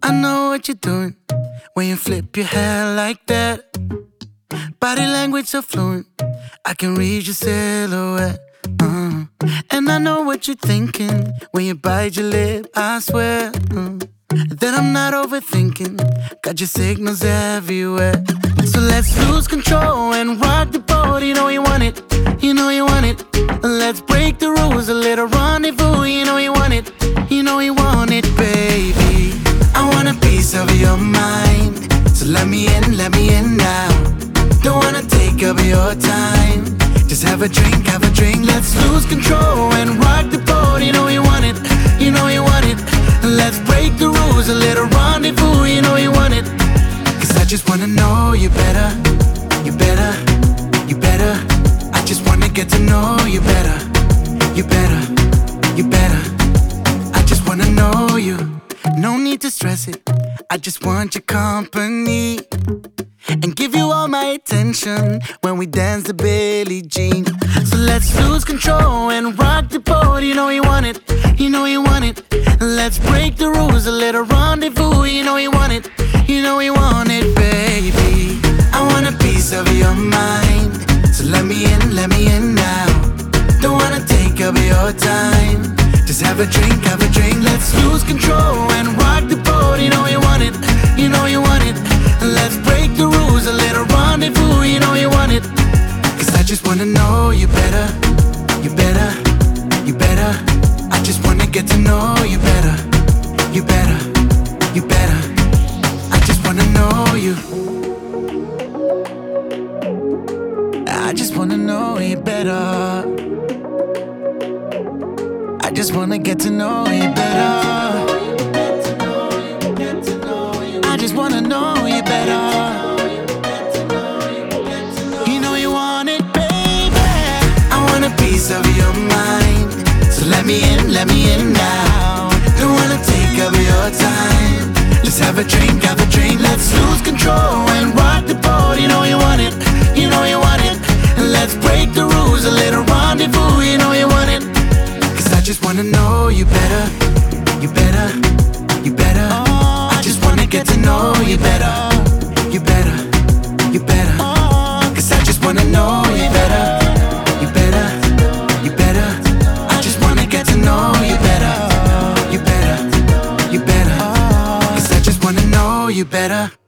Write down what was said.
I know what you're doing when you flip your hair like that. Body language so fluent, I can read your silhouette. And I know what you're thinking when you bite your lip, I swear that I'm not overthinking. Got your signals everywhere. So let's lose control and rock the boat. You know you want it, you know you want it. Let's break the rules, a little rendezvous. You know you want it, you know you want it, baby. I want a piece of your mind, so let me in now. Don't wanna take up your time, just have a drink, let's lose control and rock the boat. You know you want it, you know you want it. Let's break the rules, a little rendezvous. You know you want it, cause I just wanna know you better, you better, you better. I just wanna get to know you better, you better, you better. I just wanna know you, no need to stress it. I just want your company and give you all my attention when we dance to Billie Jean. So let's lose control and rock the boat. You know you want it, you know you want it. Let's break the rules, a little rendezvous. You know you want it, you know you want it, baby. I want a piece of your mind, so let me in now. Don't wanna take up your time, just have a drink, let's lose control and rock the boat. You know you want it, you know you want it. Let's break the rules, a little rendezvous. You know you want it, cause I just wanna know you better, you better, you better. I just wanna get to know you better, you better, you better. I just wanna know you, I just wanna know you better. I just wanna get to know you better. I just wanna know you better. You know you want it, baby. I want a piece of your mind, so let me in now. Don't wanna take up your time, let's have a drink, let's lose control and rock the boat. You know you want it, you know you want it. Let's break the rules, a little rendezvous. You know you want it, cause I just wanna know you better, you better, you better. I just wanna get to know you better, you better, you better. Cause I just wanna know you better, you better, you better. I just wanna get to know you better, you better, you better. Cause I just wanna know you better.